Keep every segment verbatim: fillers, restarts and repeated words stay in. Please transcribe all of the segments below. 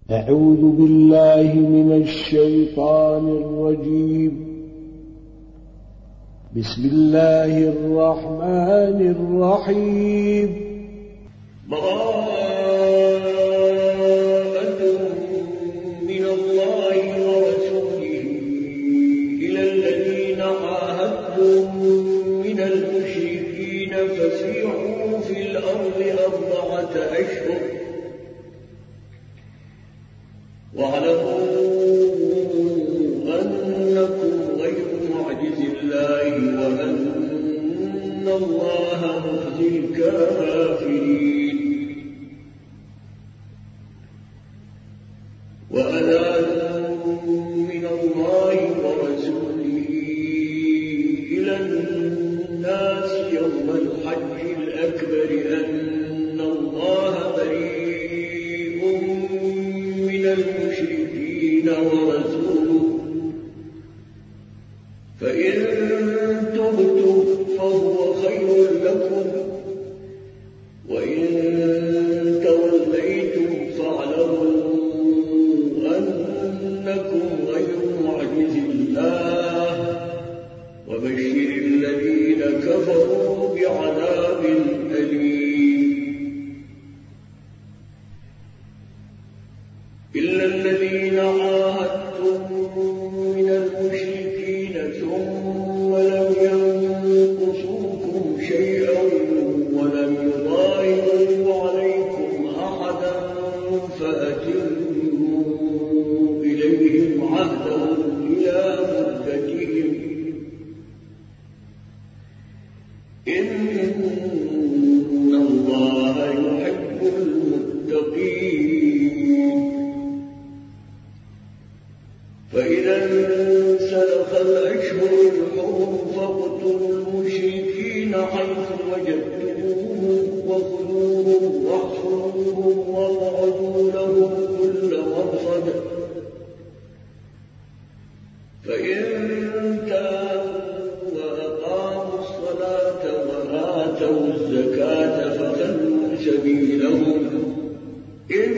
أعوذ بالله من الشيطان الرجيم. بسم الله الرحمن الرحيم. براءة من الله ورسوله إلى الذين عاهدتم من المشركين فسيحوا في الأرض أربعة أشهر واعلموا أنكم غير معجز الله وأن الله مخزي الكافرين. وأذان من الله ورسوله إلى الناس يوم الحج الأكبر أن الله بريء من المشركين ورسوله فإن تبتم فهو خير لكم وإن توليتم فاعلموا أنكم غير معجز الله وبشر الذين كفروا بعذاب أليم. إلا الذين عاهدتم من المشركين ثم لم ينقصوكم شيئا ولم يظاهروا عليكم أحدا فأتموا إليهم عهدهم إلى مدتهم إن الله يحب المتقين. فإذا انسلخ الأشهر الحرم فاقتلوا المشركين حيث وجدتموهم وخذوهم واحصروهم واقعدوا لهم كل مرصد فإن تابوا وأقاموا الصلاة وآتوا الزكاة فخلوا سبيلهم إن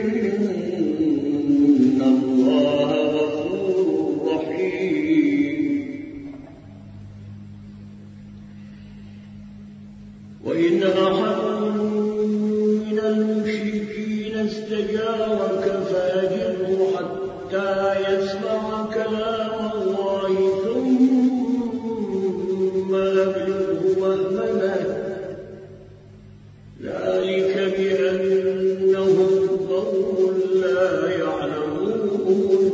الله غفور رحيم. وإن أحد من المشركين استجارك فأجره حتى يسمع كلام الله ثم أبلغه مأمنه ذلك بأنهم قوم لا يعلمون.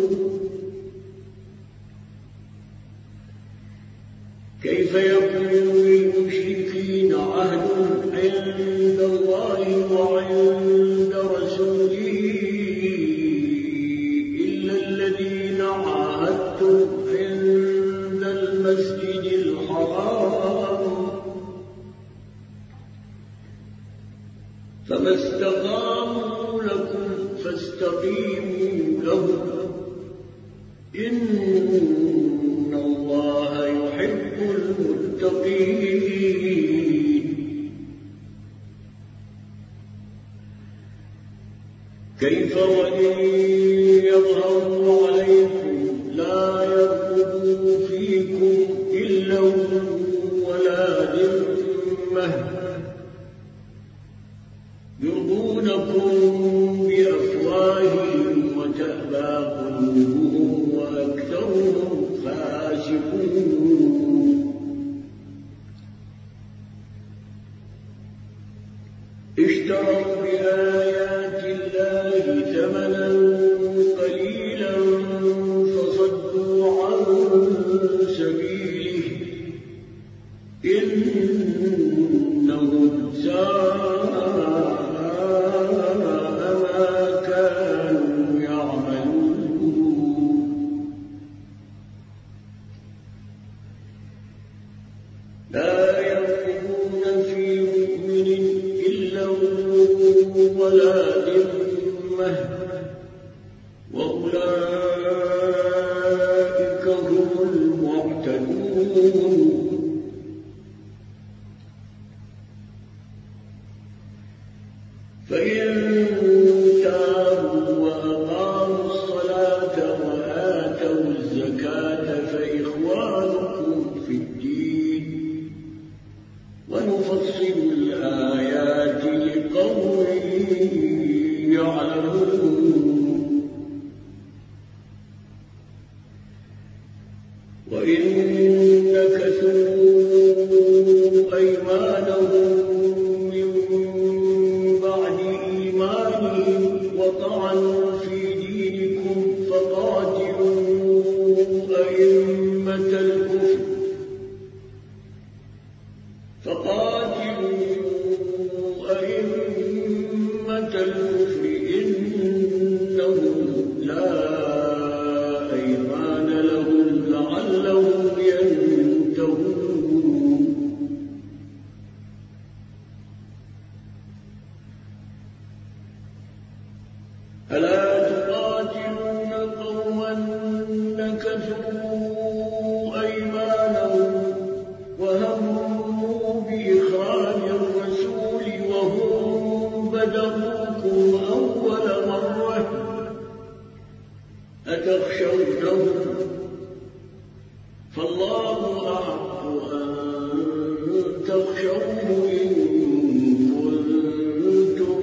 كيف يكون للمشركين عهد عند الله وعند رسوله إلا الذين عاهدتم عند المسجد الحرام فما استقاموا لكم فاستقيموا لهم إن الله يحب المتقين. كيف وإن يظهروا عليكم لا يرقبوا فيكم إلا ولا ذمة يرضونكم بأفواههم وتأبى قلوبهم وأكثرهم فاسقون. اشتروا بآيات الله ثمنا قليلا فصدوا عن سبيله إنهم ساء ما كانوا يعملون. لا يرقبون في مؤمن إلا ولا ذمة وأولئك هم المعتدون. فإن تابوا وأقاموا في دينكم فقاتلوا أئمة الكفر فقاتلوا أئمة الكفر إنهم لا أيمان لهم لعلهم ينتهون ألا تقاتلون قوما نكثوا أيمانهم وهموا بإخراج الرسول وهم بدأوكم أول مرة أتخشونهم فالله أحق أن تخشوه إن كنتم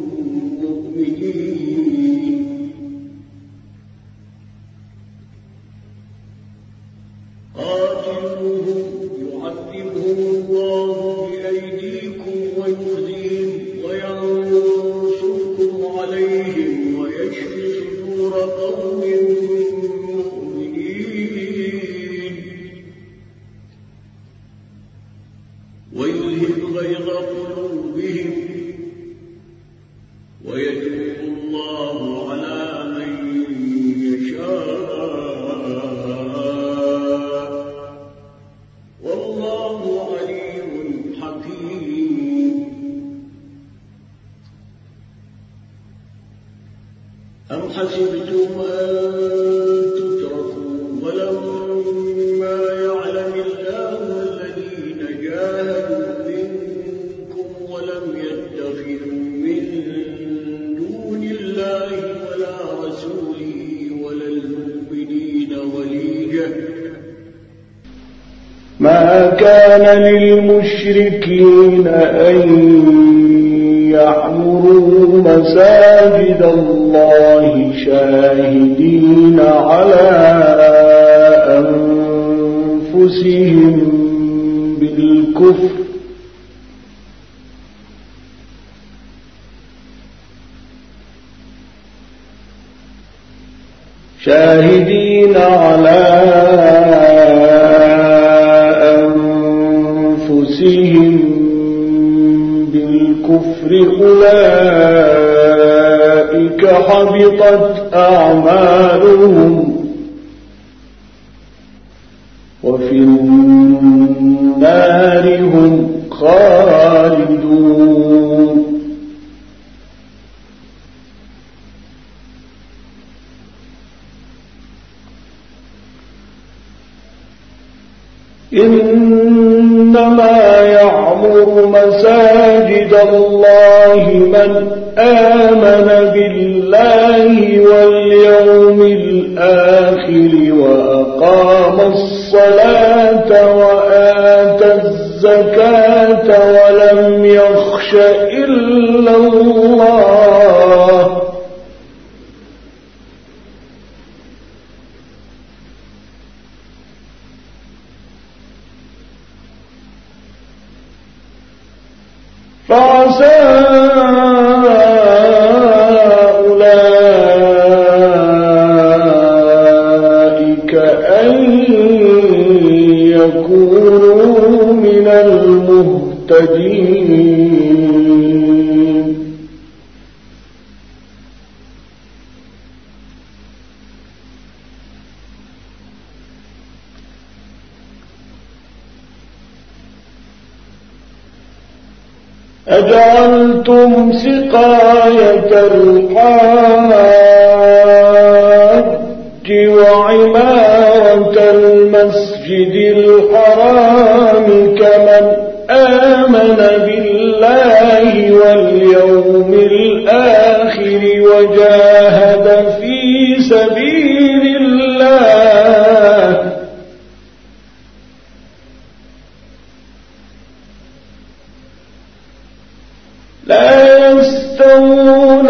مؤمنين قاتلوهم يعذبهم الله بأيديكم ويخزيهم وينصركم عليهم ويشف صدور قوم مؤمنين ويذهب غيظ قلوبهم ويتوب الله على من يشاء والله عليم حكيم أم حسبتم أن تتركوا ولما يعلم الله الذين جاهدوا منكم ولم يتخذوا من دون الله ولا رسوله ولا المؤمنين وليجة ما كان للمشركين أن يعمروا مساجد الله شاهدين على أنفسهم بالكفر شاهدين على أنفسهم بالكفر أولئك حبطت أعمالهم وفي النار هم خالدون إنما يعمر مساجد الله من آمن بالله واليوم الآخر وأقام الصلاة وآتى الزكاة ولم يخش إلا الله فعسى أولئك أن يكونوا من المهتدين أجعلتم سقاية الحاج وعمارة المسجد الحرام كمن آمن بالله واليوم الآخر وجاهد في سبيل الله لا يستوون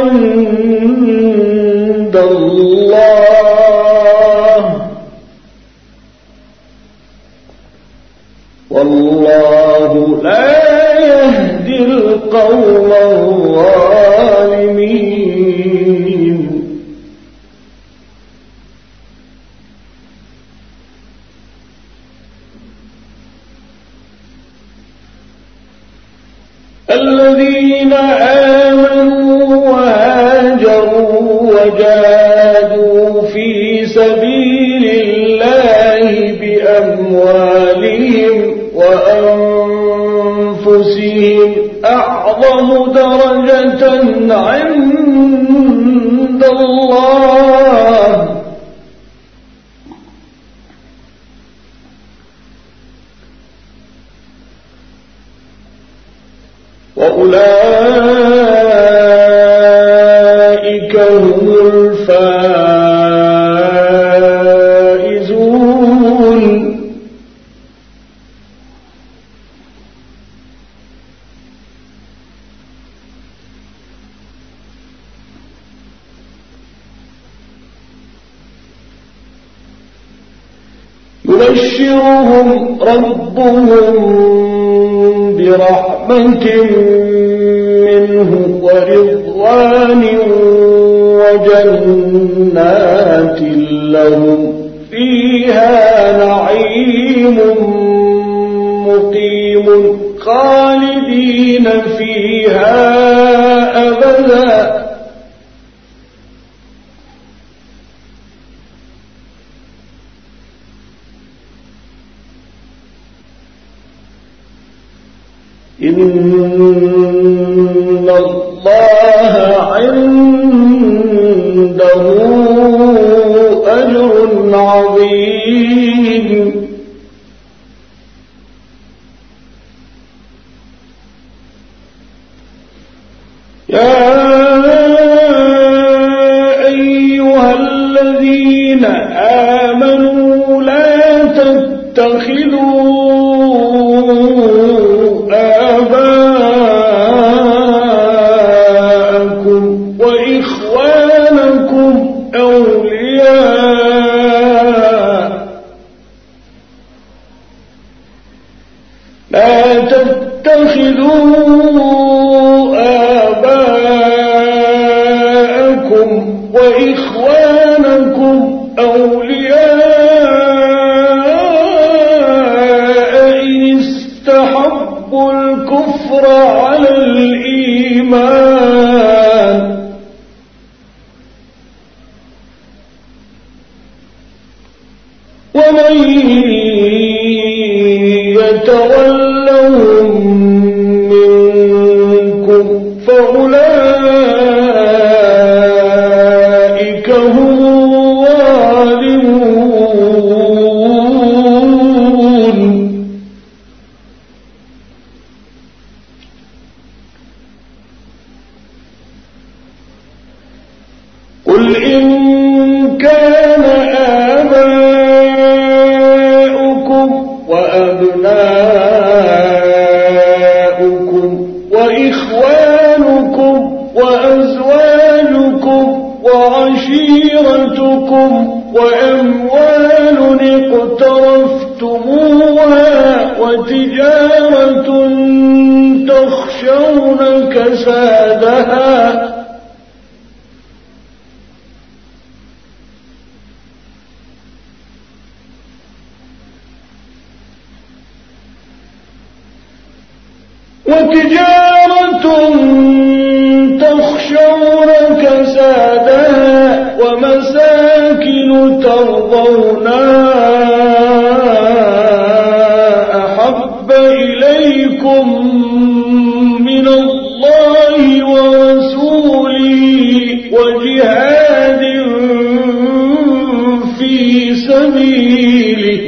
عند الله والله لا يهدي القوم الظالمين وجاهدوا في سبيل الله بأموالهم وأنفسهم أعظم درجة عند الله وأولئك هم الفائزون. يبشرهم ربهم برحمة منه ورضوان وجنات لهم فيها نعيم مقيم خالدين فيها أبدا إن الله عنده أجر عظيم. يا أيها الذين آمنوا لا تتخذوا آباءكم وإخوانكم أولياء لا تتخذوا آباءكم وإخوانكم أولياء إن استحبوا الكفر على الإيمان ومن يتولهم منكم فأولئك هم الظالمون. قل إن كان آباؤكم وأبناؤكم وإخوانكم وأزواجكم وعشيرتكم وأموال اقترفتموها وتجارة تخشون كسادها وتجارة تخشون كسادها ومساكن ترضونها أحب إليكم من الله ورسوله وجهاد في سبيله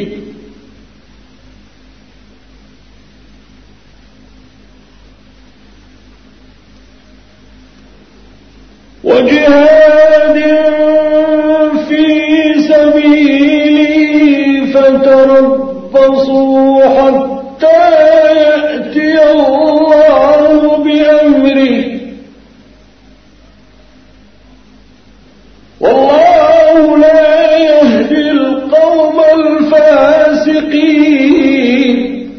وجهاد في سبيله فتربصوا حتى يأتي الله بأمره والله لا يهدي القوم الفاسقين.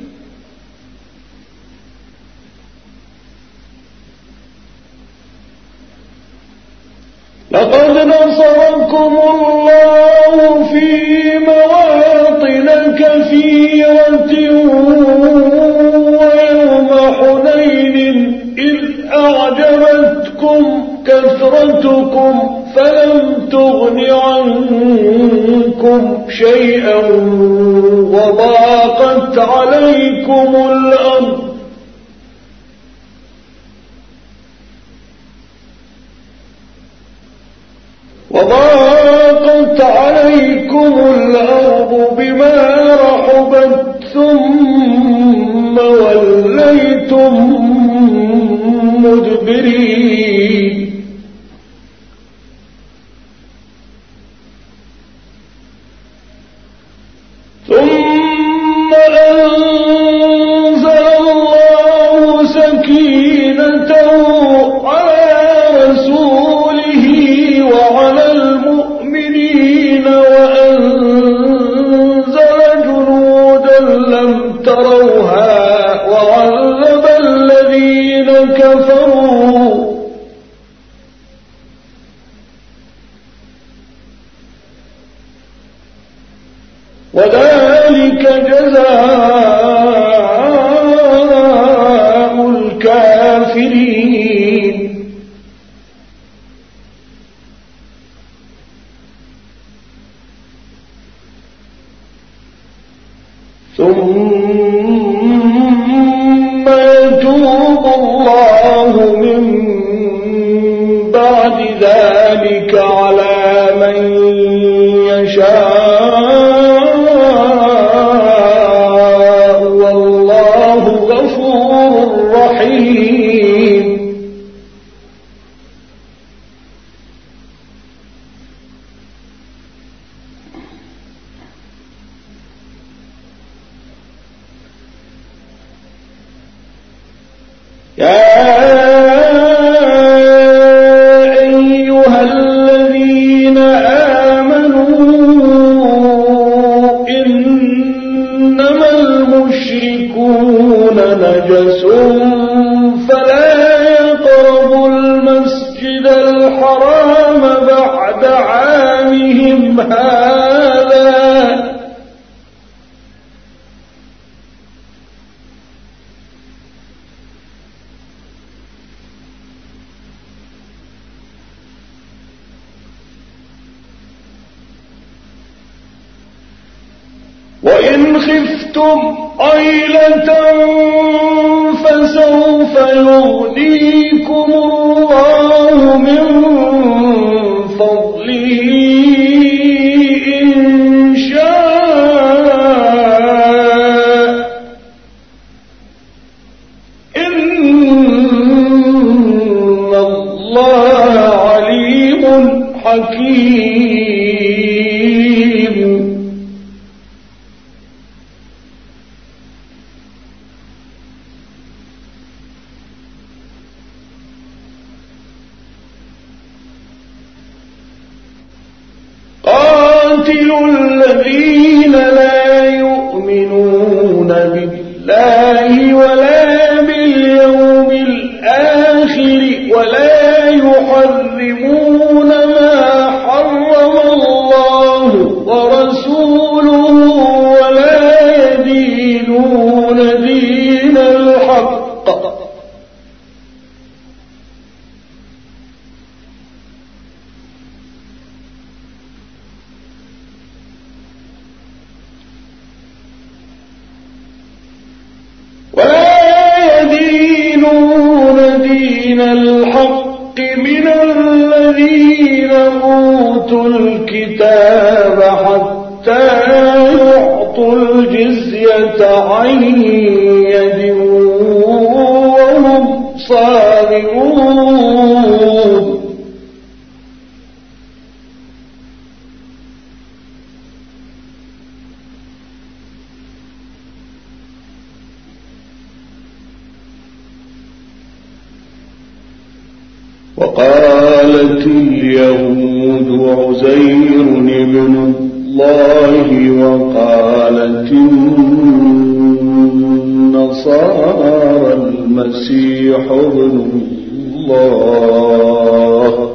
لقد نصركم الله في مواطن كثيرة ويوم حنين إذ أعجبتكم كثرتكم فلم تغن عنكم شيئا وضاقت عليكم الأرض وضاقت عليكم الأرض بما رحبت ثم وليتم مدبرين ثم أنزل الله سكينته على رسوله وعلى المؤمنين وأنزل جنودا لم تروها وعذب الذين كفروا وذلك جزاء الكافرين ثم يتوب الله من بعد ذلك على من يشاء والله غفور رحيم يا أيها الذين آمنوا إنما المشركون نجس فلا يقربوا المسجد الحرام بعد عامهم هذا وإن خفتم عيلة فسوف يغنيكم الله من فضله إن شاء إن الله عليم حكيم قاتلوا الذين لا يؤمنون بالله ولا باليوم الآخر ولا يحرمون ما حرم الله ورسوله ولا يدينون دين الحق ولا يدينون دين الحق من الذين أوتوا الكتاب حتى يعطوا الجزية عن يد وهم صاغرون وقالت اليهود عزير ابن الله وقالت النصارى المسيح ابن الله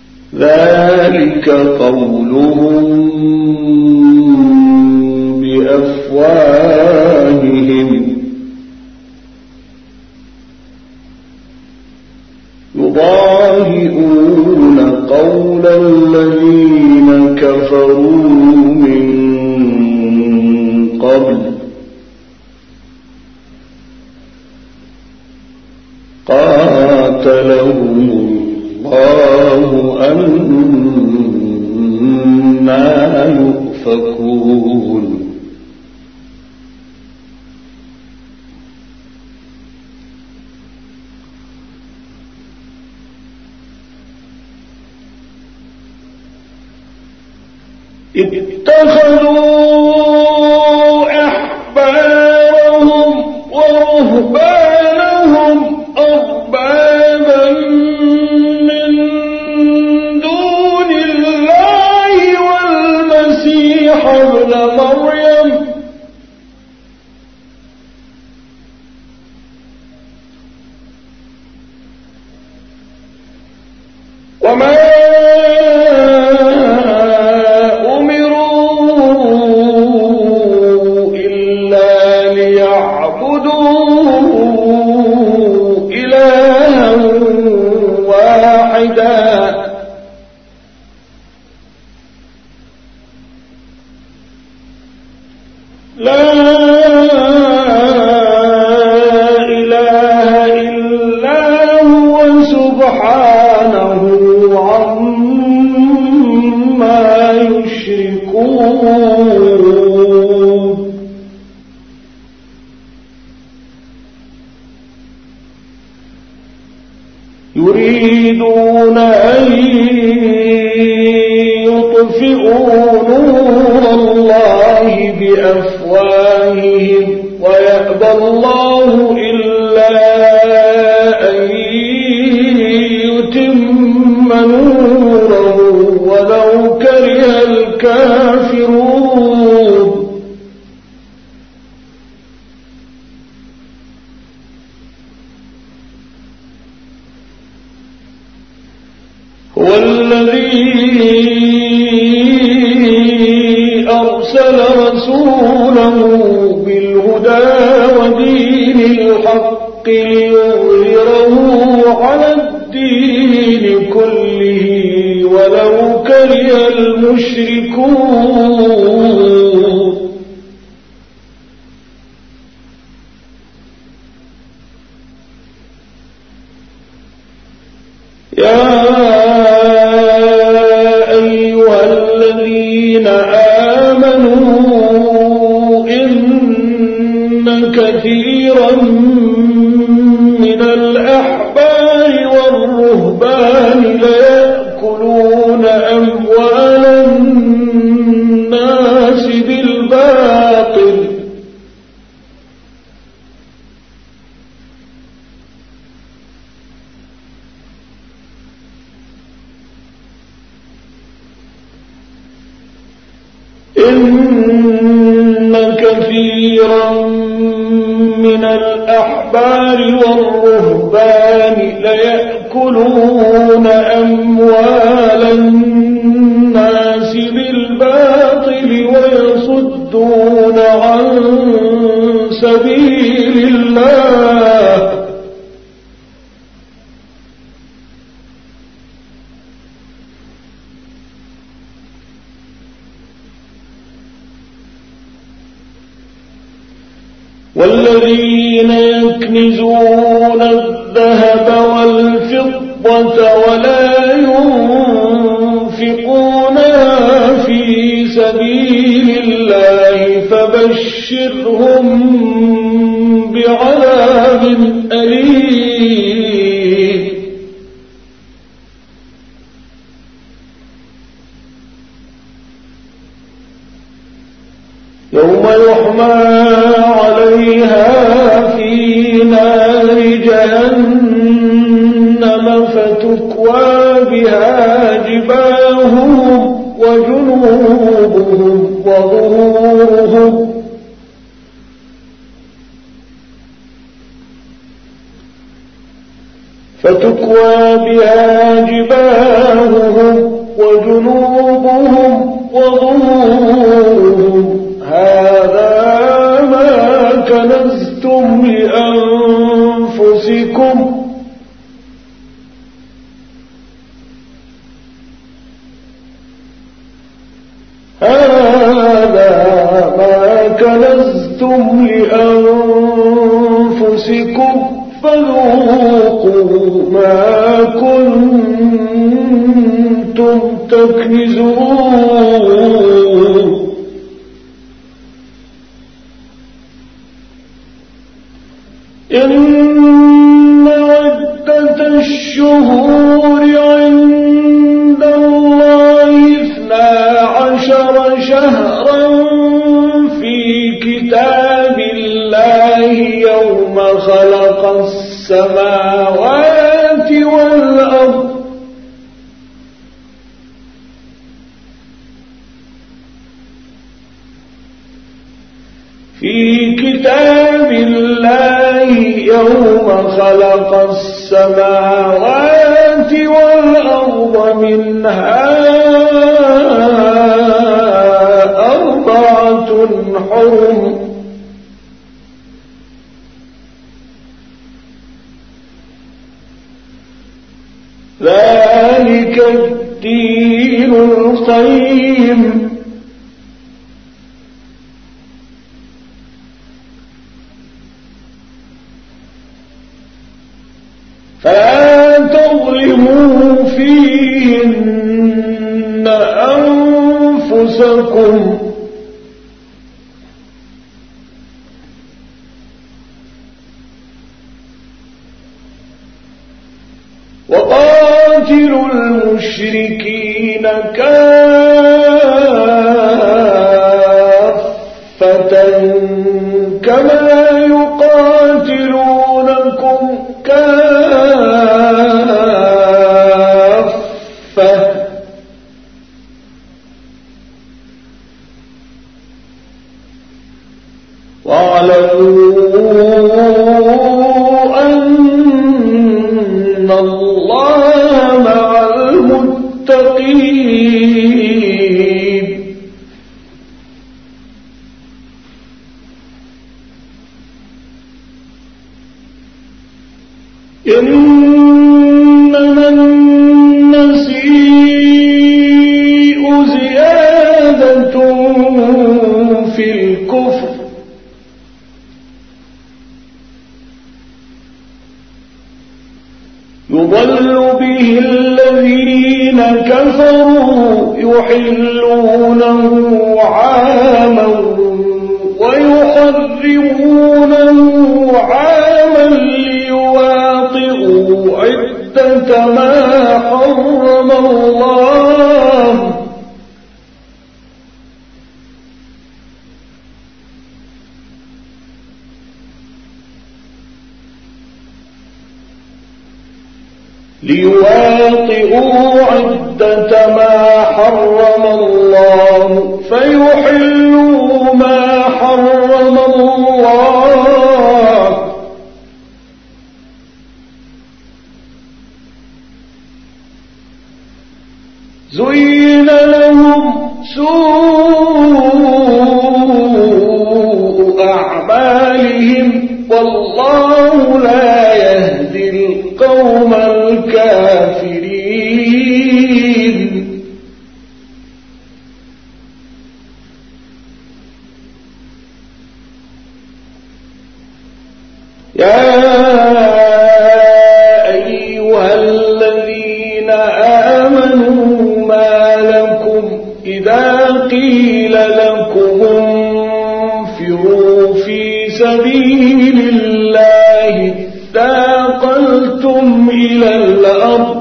ذلك قولهم بأفواههم يضاهئون قول الذين كفروا من قبل قاتلهم الله أنى يؤفكون اتخذوا أحبارهم ورهبانهم أربابا من دون الله والمسيح ابن مريم وما يريدون أن يطفئوا نور الله بأفواههم ويأبى الله إلا أن يتم نوره ولو كره الكافرون هو الذي أرسل رسوله بالهدى ودين الحق ليظهره على الدين كله ولو كره المشركون يا أيها الذين آمنوا إن كثيرا من الأحبار والرهبان ليأكلون أموال الناس بالباطل إن كثيرا من الأحبار والرهبان ليأكلون أموال الناس بالباطل ويصدون عن سبيل الله والذين يكنزون الذهب والفضة ولا ينفقونها في سبيل الله فبشرهم بعذاب أليم يوم يحمى عليها في نار جهنم فتكوى بها جباههم وجنوبهم وظهورهم فتكوى بها جباههم وجنوبهم وظهورهم هذا كنزتم لأنفسكم هذا ما كنزتم لأنفسكم فذوقوا ما كنتم تكنزون إن عدة الشهور عند الله اثنا عشر شهرا في كتاب الله يوم خلق السماوات والأرض في كتاب الله يوم خلق السماوات والأرض منها أربعة حرم ذلك الدين القيم فلا تظلموا فيهن أنفسكم وقاتلوا المشركين كافة كما يقاتلونكم كافة واعلموا أن الله مع المتقين إنما النسيء زيادة في الكفر يضل به الذين كفروا يحلونه عاما ويحرمونه عاما ليواطئوا عدة ما حرم الله ليواطئوا عدة ما حرم الله فيحلوا ما حرم الله زين لهم سوء أعمالهم والله لا يهدي القوم الكافرين يا أيها الذين آمنوا ما لكم إذا قيل لكم انفروا في سبيل الله اثاقلتم إلى الأرض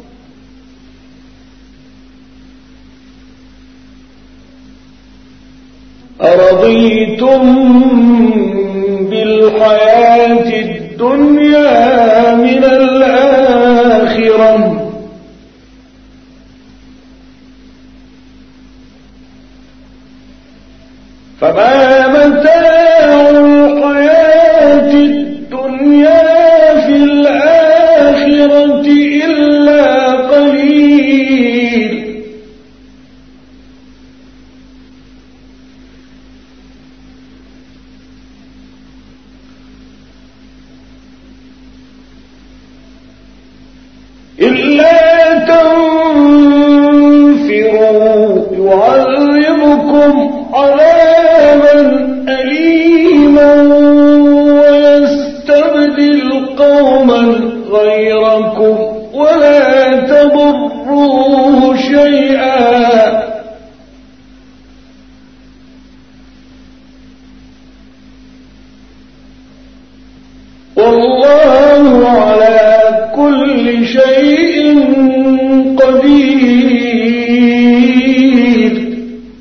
أرضيتم بالحياة الدنيا من الآخرة فما متاع الحياة الدنيا في الآخرة إلا قليل إلا تنفروا يعذبكم عذابا أليما ويستبدل قوما غيركم ولا تضروه شيئا والله على كل شيء قدير.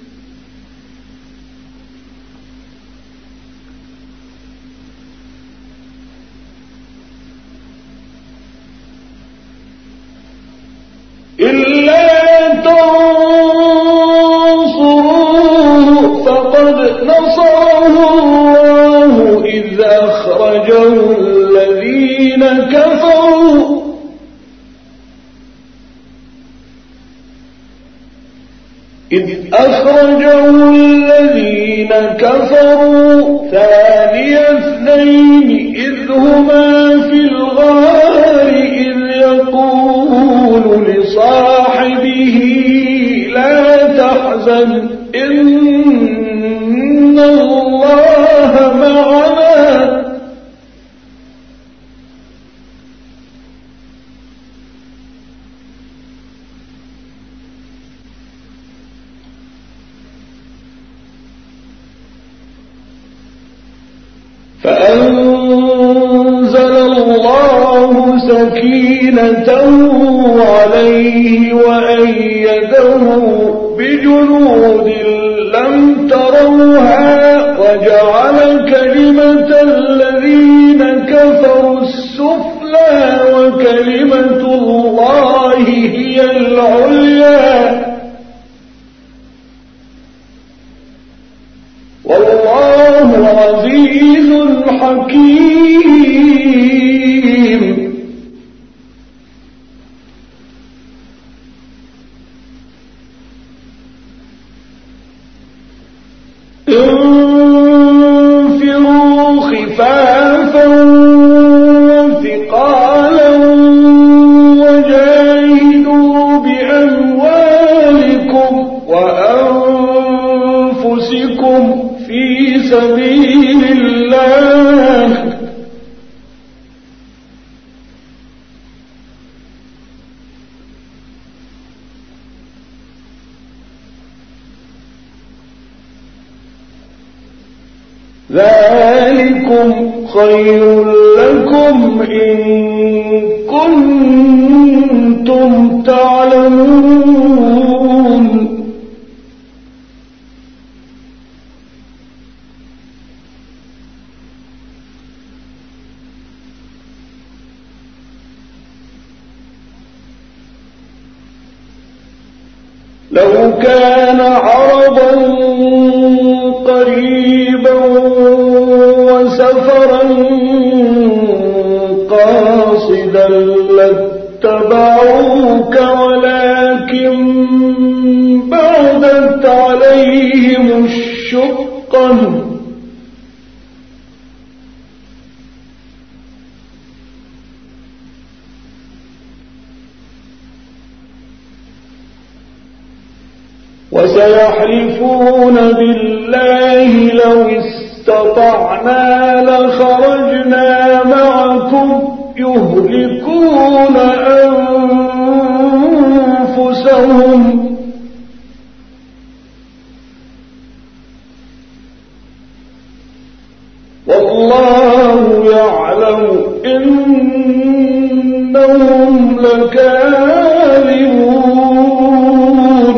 إلا تنصروه فقد نصره الله إذ أخرجه الذين كفروا إذ أخرجه الذين كفروا ثاني اثنين إذ هما في الغار إذ يقول لصاحبه لا تحزن إن الله معنا فأنزل الله سكينته عليه وأيده بجنود لم تروها وجعل كلمة الذين كفروا السفلى وكلمة الله هي العليا والله عزيز حكيم. انفروا خفافا وثقالا وجاهدوا بأموالكم وأنفسكم في سبيل الله ذلكم خير لكم إن كنتم تعلمون. لو كان عرضا قريبا وسفرا قاصدا لاتبعوك ولكن بعدت عليهم الشقة وسيحلفون بالله لو استطعنا لخرجنا معكم يهلكون أنفسهم والله يعلم إنهم لكاذبون.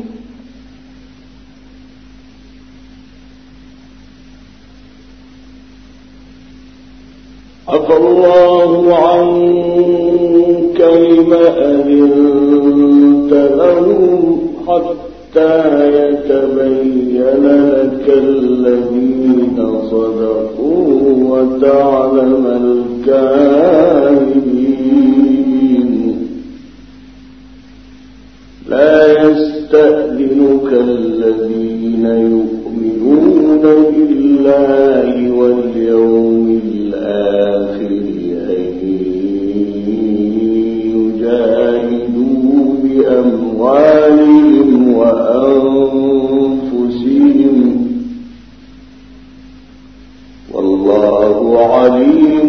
عفى الله عنك لما أذنت لهم حتى يتبين لك الذين صدقوا وتعلم الكاذبين. لا يستأذنك الذين يؤمنون بالله واليوم الآخر أن يجاهدوا عليم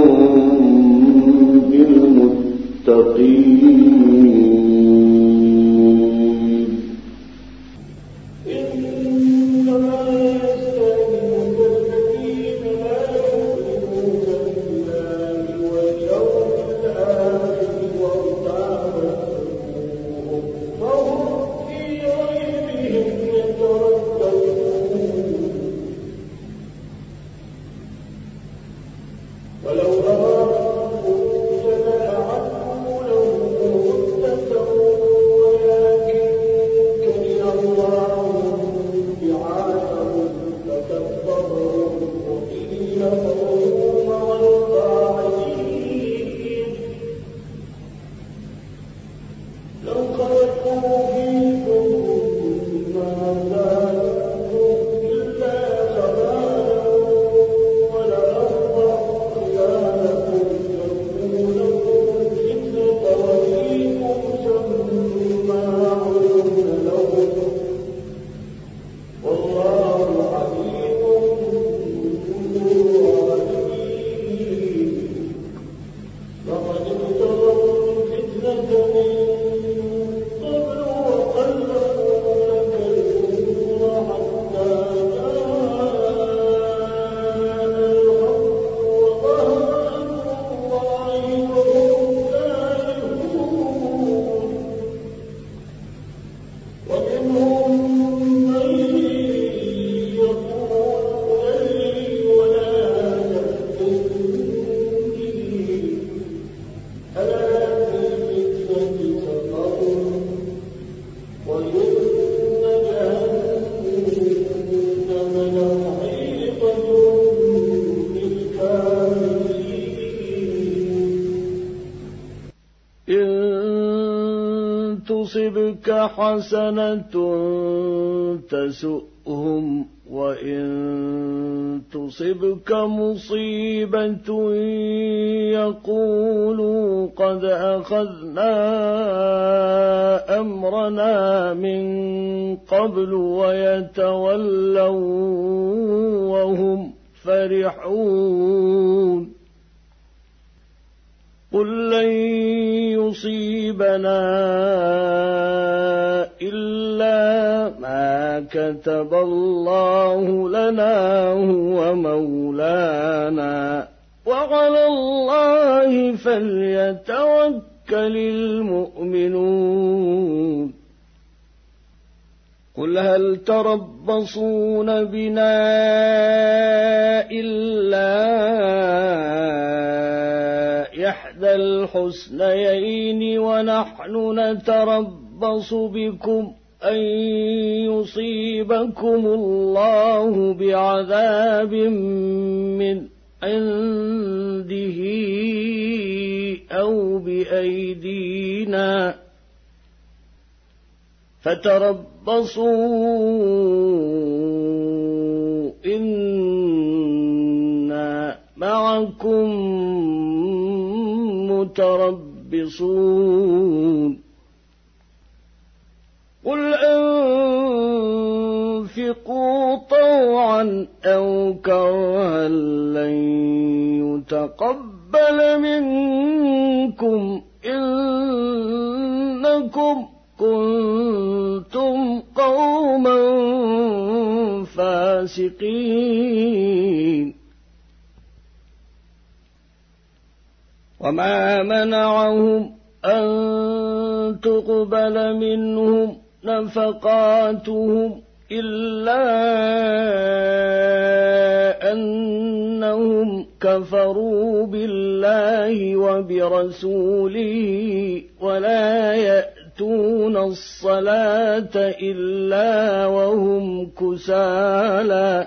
بالمتقين. تصبك حسنة تسؤهم وإن تصبك مصيبة يقولوا قد أخذنا أمرنا من قبل ويتولوا وهم فرحون. قل لن يصيبنا إلا ما كتب الله لنا هو مولانا وعلى الله فليتوكل المؤمنون. قل هل تربصون بنا إلا إحدى الحسنيين ونحن نتربص بكم أن يصيبكم الله بعذاب من عنده أو بأيدينا فتربصوا إنا معكم متربصون. قل أنفقوا طوعا أو كرها لن يتقبل منكم إنكم كنتم قوما فاسقين. وما منعهم أن تقبل منهم نفقاتهم إلا أنهم كفروا بالله وبرسوله ولا يأتون الصلاة إلا وهم كسالى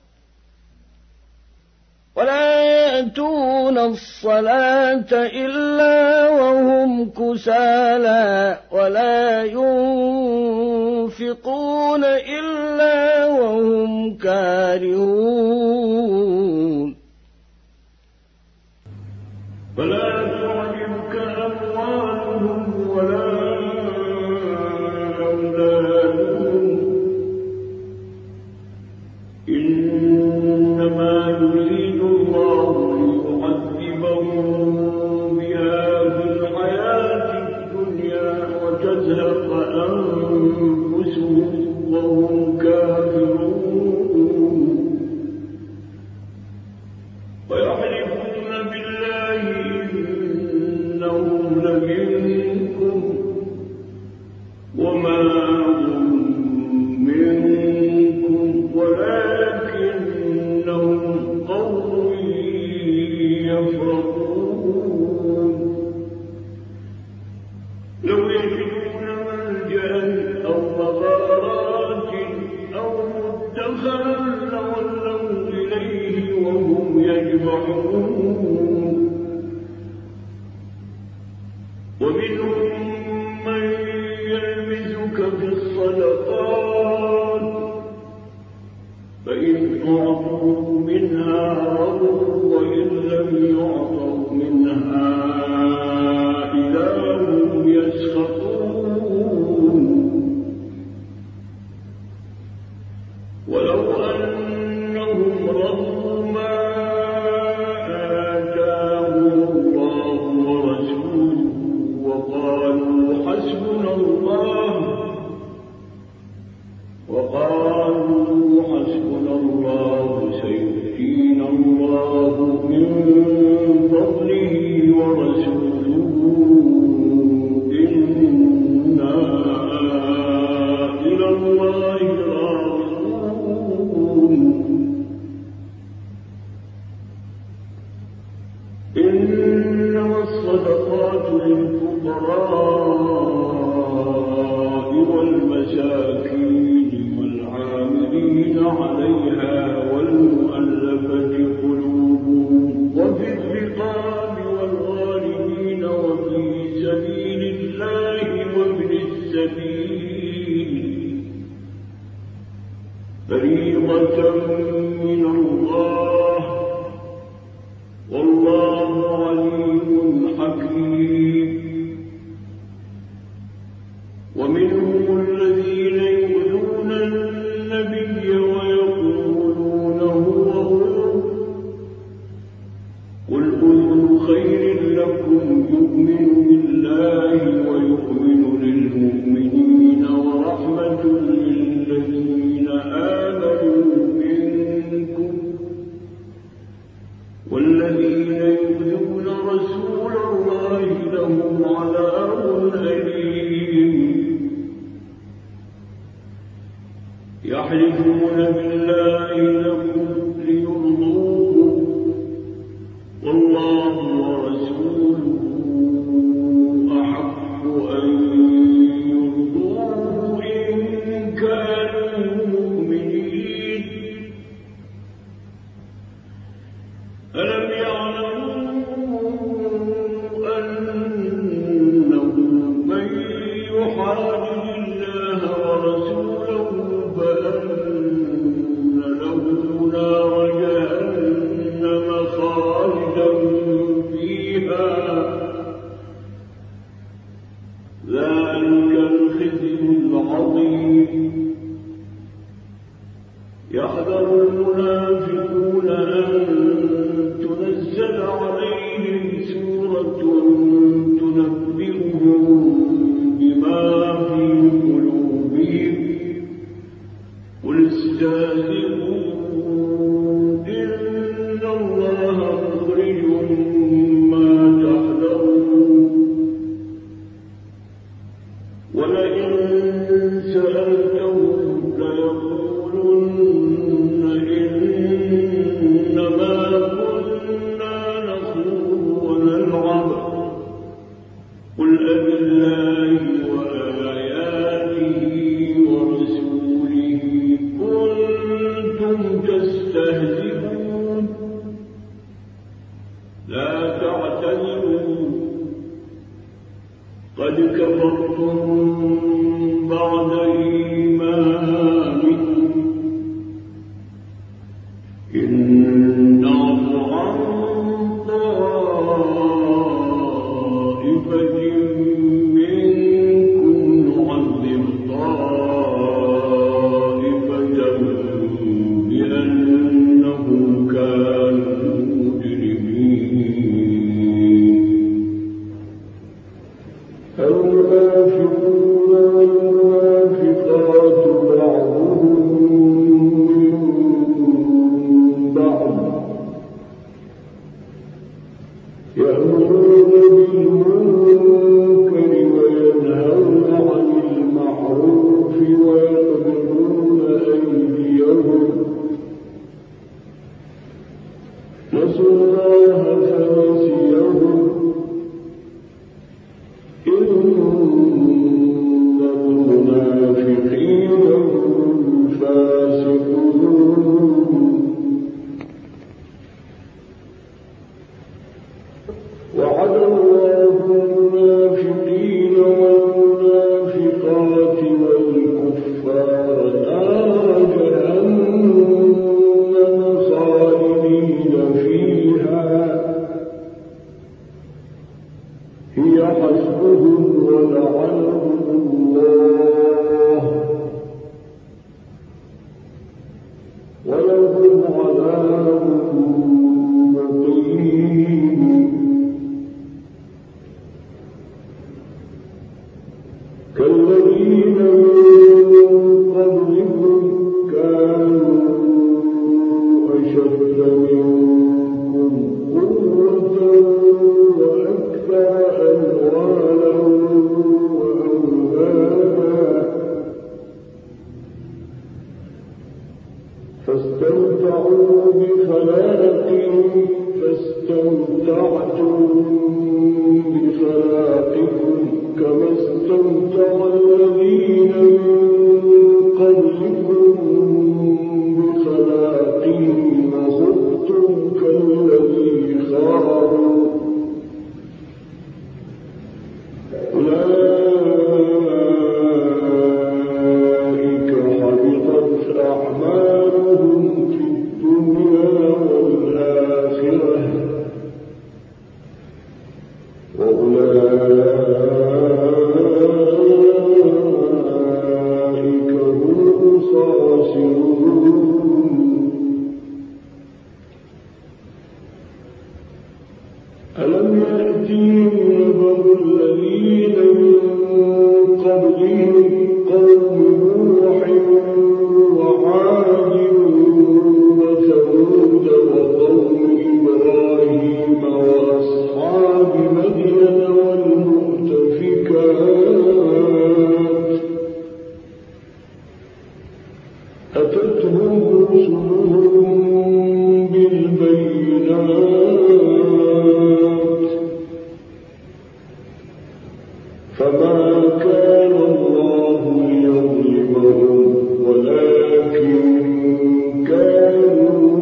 ولا يأتون الصلاة إلا وهم كسالى ولا ينفقون إلا وهم كارهون. فلا تعجبك أموالهم ولا أولادهم إنما يريد الله ويحلفون بالله إنهم لمنكم وما هم منكم ولكنهم قوم يفرقون لو يجدون ملجأ أو مغارات أو مدخلا لولوا إليه وهم يجمعون ومنهم من يلمزك في الصدقات فإن أعطوا منها رضوا وإن لم يعطوا منها إذا هم يسخطون ولو أنهم رضوا ما آتاهم الله ورسوله وقالوا حسبنا الله وقالوا حسبنا الله سيؤتينا الله من فضله ورسوله إنا إلى الله راغبون إنما الصدقات للفقراء والمساكين والعاملين عليها والمؤلفة قلوبهم وفي الرقاب والغارمين وفي سبيل الله وابن السبيل فريضة من الله والله عليم حكيم ومنهم الذين يؤذون النبي ويقولون هو أذن قل أذن خير لكم يؤمن بالله ويؤمن للمؤمنين ورحمة للذين آمنوا منكم والذين يؤذون رسول الله لهم عذاب أليم يحلفون بالله لكم ليرضوه والله ورسوله أحق أن يرضوه إن كانوا مؤمنين ألم يعلموا أنه من يحادد الله ورسوله فأن له نار جهنم خالدا فيها ذلك الخزي العظيم يحذر المنافقون أن تنزل عليهم سورة تنبئهم بما في قلوبهم قل استهزئوا إن الله مخرج ما تحذرون ولئن سألتهم ليقولن إنما كنا نخوض ونلعب قل أبالله وآياته ورسوله كنتم تستهزئون لا تعتذروا قد كفرتم بعد إيمانكم إن نعف عن طائفة منكم نعذب طائفة بأنهم كانوا مجرمين المنافقون والمنافقات وعد الله المنافقين والمنافقات والكفار نار جهنم خالدين فيها هي حسبهم ولعنهم الله ولهم عذاب مقيم كالذين من قبلكم كانوا أشد منكم قوة وأكثر أموالا وأولادا فاستمتعوا بخلاقهم فاستمتعتم بخلاقكم كما استمتع الذين من قبلكم بخلاقهم وخضتم كالذي خاضوا أولئك حبطت أعمالهم في الدنيا والآخرة وأولئك هم الخاسرون ألم يأتهم نبأ الذين من قبلهم قوم نوح وعاد وثمود وقوم إبراهيم وأصحاب مدين والمؤتفكات أتتهم رسلهم بالبينات فما كان الله ليظلمهم ولكن كانوا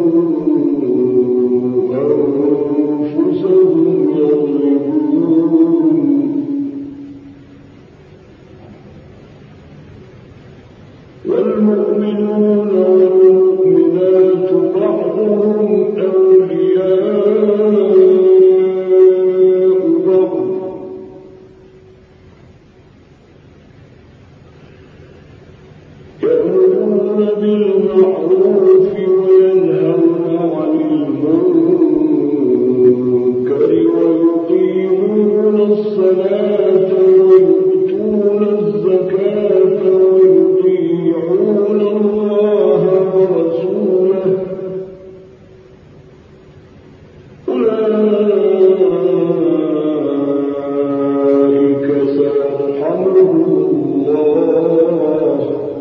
أنفسهم يظلمون والمؤمنون والمؤمنات بعضهم أولياء بعض يأمرون بالمعروف وينهون عن المنكر ويقيمون الصلاة ويؤتون الزكاة ويطيعون الله ورسوله أولئك سيرحمهم الله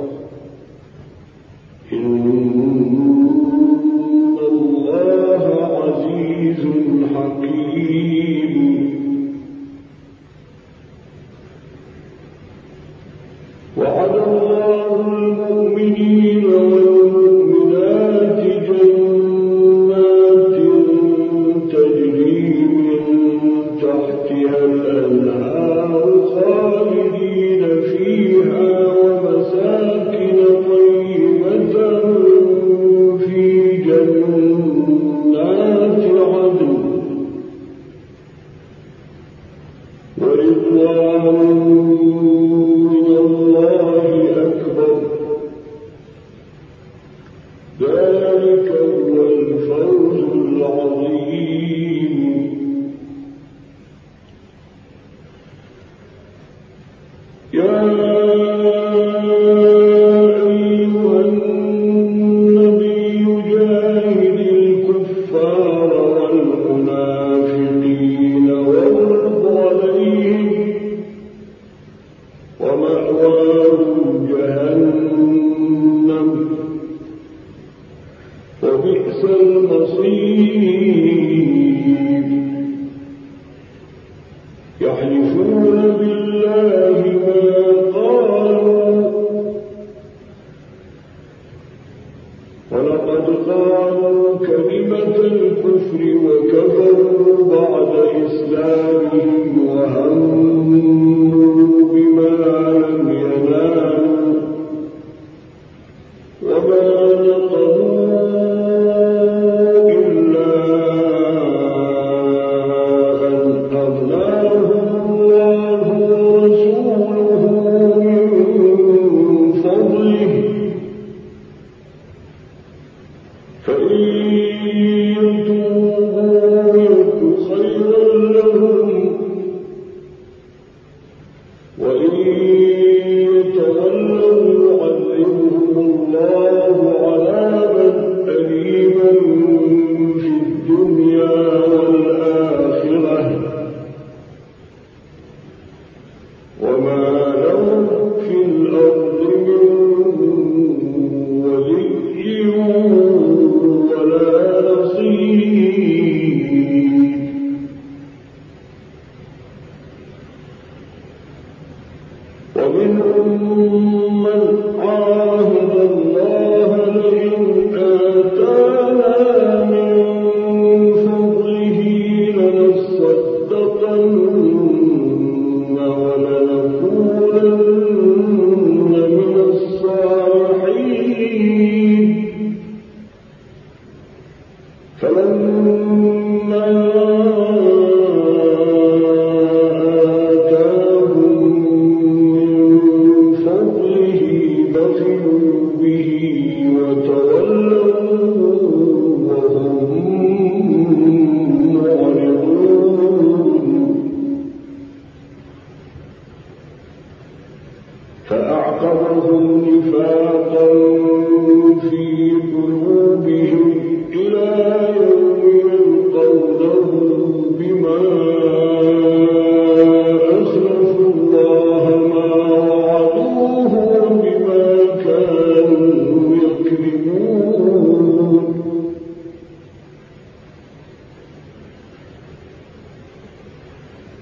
إن الله عزيز حكيم وعد الله المؤمنين والمؤمنات جنات تجري من تحتها الأنهار خالدين فيها ومساكن طيبة في جنات عدن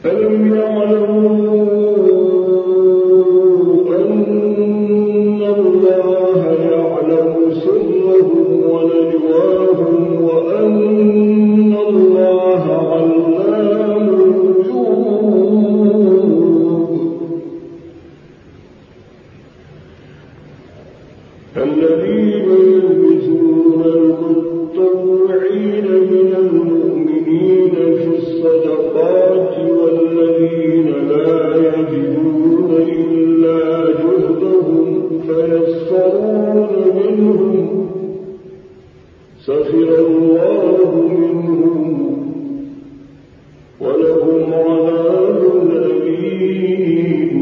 ألم يعلموا أن الله يعلم سرهم ونجواهم وأن الله علام الغيوب الذين يلمزون المتطوعين من المؤمنين في الصدقات والذين لا يجدون إلا جهدهم فيسخرون منهم سخر الله منهم ولهم عذاب أليم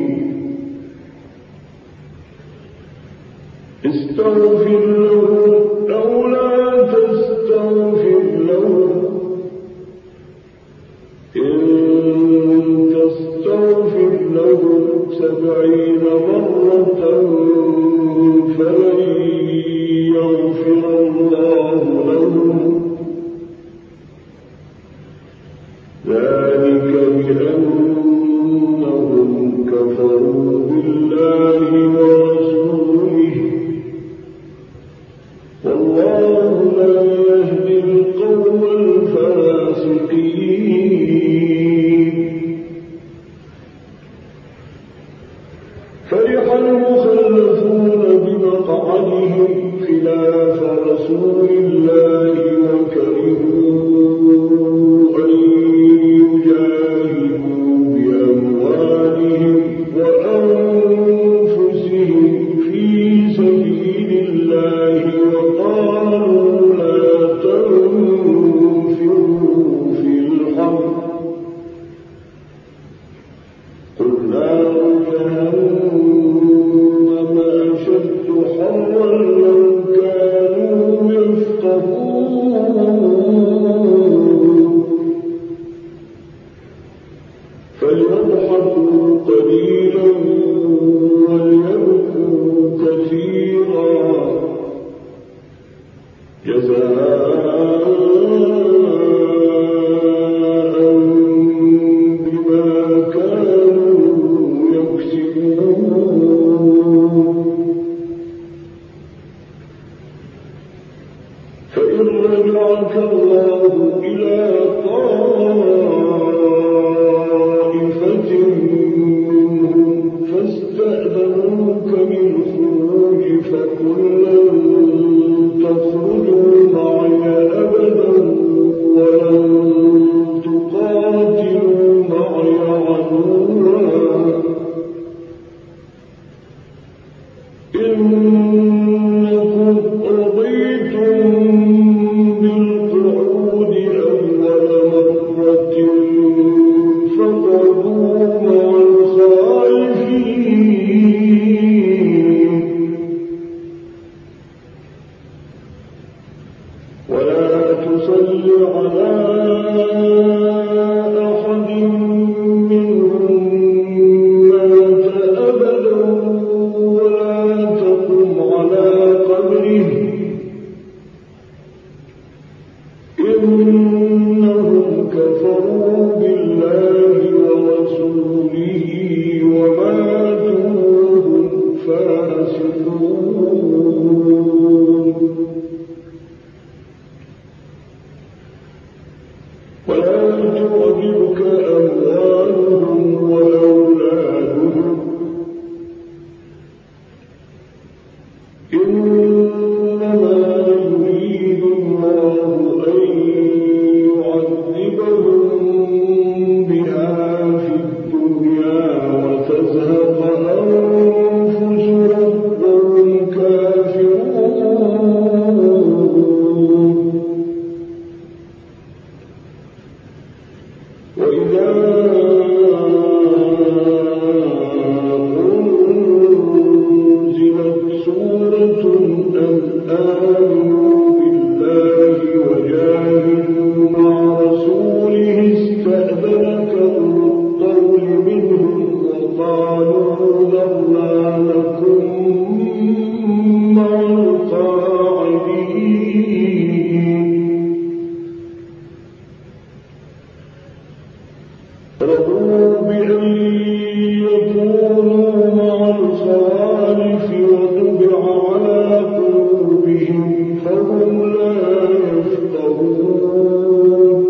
استغفر لهم أو لا تستغفر لهم إن تستغفر لهم سبعين مرة فلن يغفر الله لهم ذلك بأنهم كفروا بالله ورسوله والله لا يهدي القوم الفاسقين فرح المخلفون بمقعدهم خلاف رسول الله وكرهوا أن يجاهدوا بأموالهم وأنفسهم في سبيل الله وقالوا لا تنفروا في الحرب قل نار جهنم أشد حرا لو كانوا يفقهون فليضحكوا قليلا وليبكوا كثيرا جزاء بما كانوا يكسبون فإن رجعك الله إلى طائفة منهم فاستأذنوك للخروج فقل لن تخرجوا معي أبدا ولن تقاتلوا معي عدوا إنكم رضيتم بالقعود أول مرة فاقعدوا مع الخالفين ولا تصل على أحد منهم مات أبدا ولا تقم على قبره إنهم كفروا بالله ورسوله وماتوا وهم فاسقون ولا تعجبك أموالهم وأولادهم إنما يريد الله أن يعذبهم بها في الدنيا وتزهق أنفسهم وهم كافرون وإذا أنزلت سورة أن آمنوا بالله وجاهدوا مع رسوله استأذنك أولو الطول منهم وقالوا ذرنا لكم مع القاعدين رضوا بأن يكونوا مع الخوالف وطبع على قلوبهم فهم لا يفقهون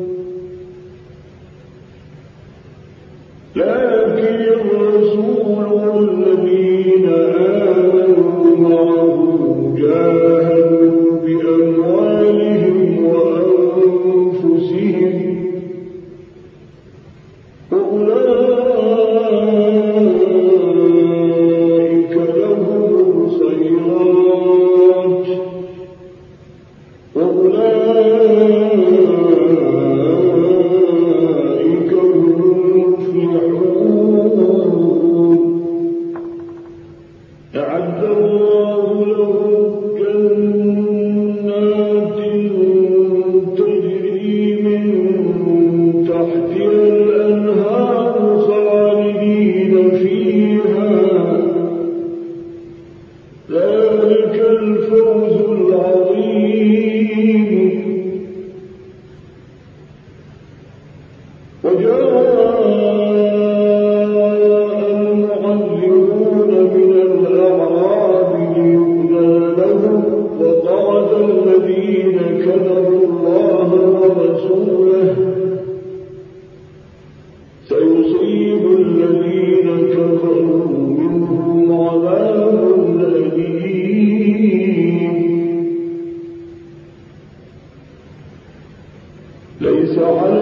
لكن الرسول والذين آمنوا معه جاهدوا بأموالهم وأنفسهم وأولئك لهم الخيرات وأولئك هم المفلحون أعد الله لهم جنات تجري من تحتها الأنهار خالدين فيها ذلك الفوز العظيم وجاء المعذرون من الأعراب ليؤذن لهم وقعد الذين كذبوا الله ورسوله سيصيب الذين كفروا منهم عذاب أليم ليس على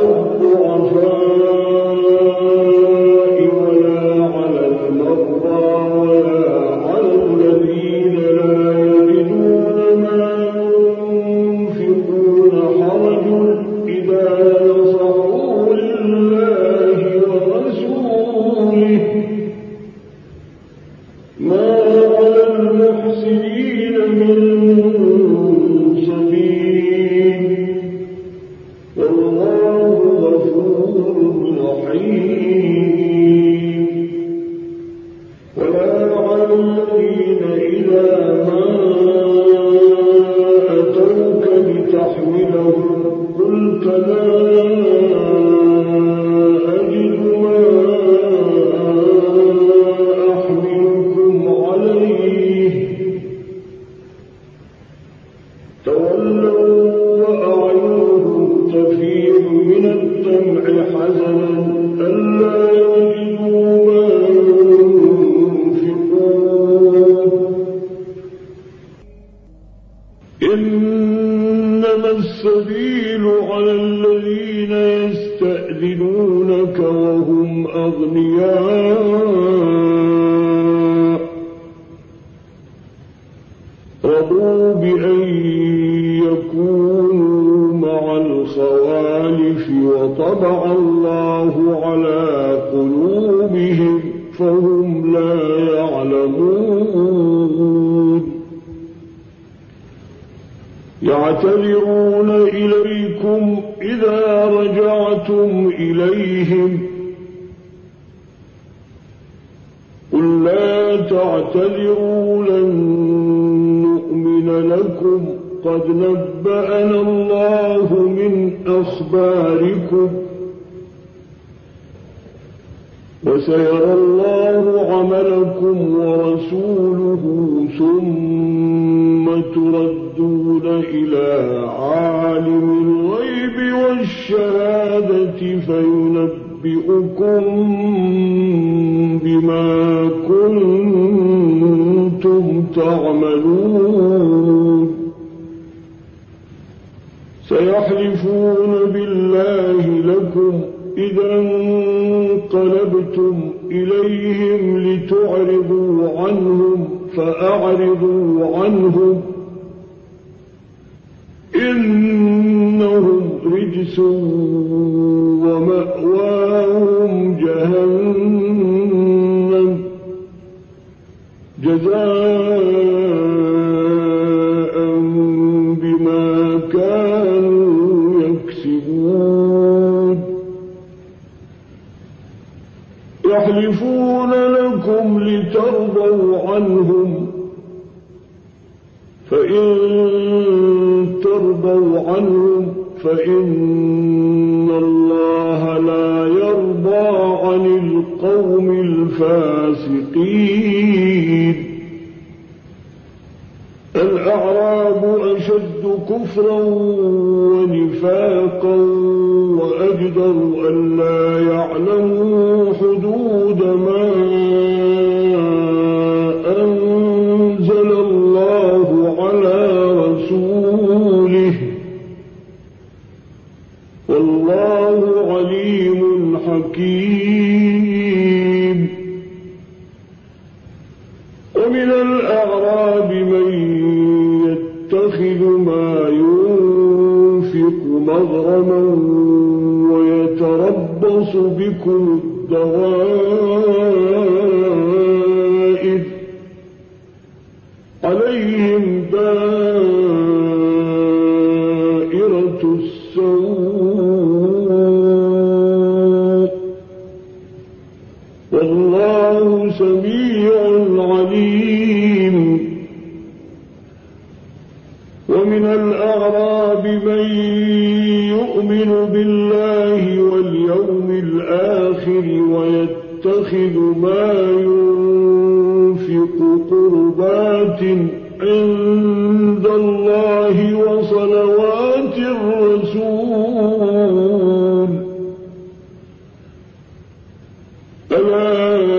الضعفاء ولا على المرضى ولا على الذين لا يجدون ما ينفقون حرج إذا نصحوا لله ورسوله ما على المحسنين من سبيل والله غفور رحيم ولا على الذين إذا ما أتوك لتحملهم قلت لا أجد ما أحملكم عليه تولوا وأعينهم تفيض من الدمع حزنا ألا يجدوا ما ينفقون إنما السبيل على الذين يستأذنونك وهم أغنياء رضوا بأن يكونوا مع الخوالف وطبع الله على قلوبهم فهم لا يعلمون يعتذرون إليكم إذا رجعتم إليهم قل لا تعتذروا لن نؤمن لكم قد نبأنا الله من أخباركم وسيرى الله عملكم ورسوله ثم تردون إلى عالم الغيب والشهادة فينبئكم بما كنتم تعملون سيحلفون بالله لكم إذا انقلبتم إليهم لتعرضوا عنهم فأعرضوا عنهم إنهم رجس ومأواهم جهنم جزاء بما كانوا يكسبون يحلفون لكم لترضوا عنهم فإن ترضوا عنهم فإن الله لا يرضى الفاسقين. الأعراب أشد كفرا ونفاقا وأجدر ألا يعلموا حدود ما أنزل الله على رسوله والله عليم حكيم. ومن الأعراب من يتخذ ما ينفق مغرما ويتربص بكم الدوائر عليهم دائرة السوء والله سميع عليم. ومن الأعراب من يؤمن بالله واليوم الآخر ويتخذ ما ينفق قربات عند الله وصلوات الرسول ألا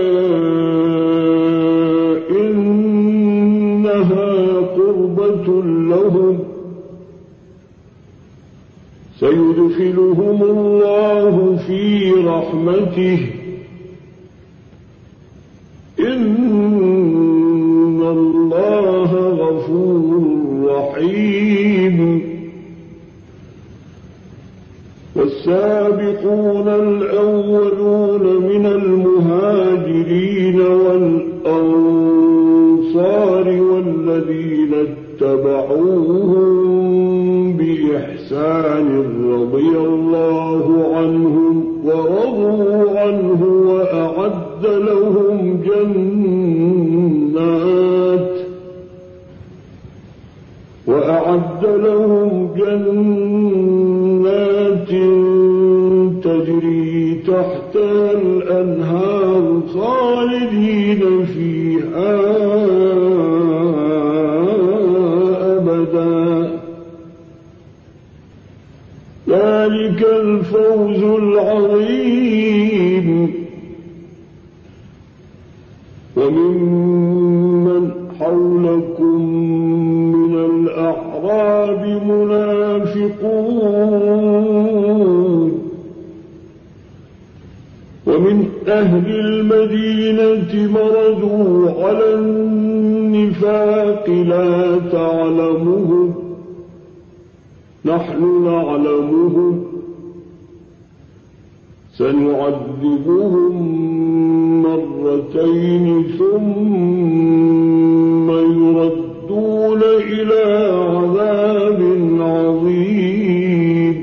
إنها قربة لهم سيدخلهم الله في رحمته إن الله غفور رحيم. والسابقون الأولون من المهاجرين والأنصار والذين اتبعوهم بإحسان رضي الله عنهم ورضوا عنه وأعد لهم جنات وأعد لهم جنات تجري تحتها الأنهار خالدين فيها أبدا ذلك الفوز العظيم. وممن حولكم من الأعراب منافقون ومن أهل المدينة مردوا على النفاق لا تعلمهم نحن نعلمهم سنعذبهم مرتين ثم يردون إلى عذاب عظيم.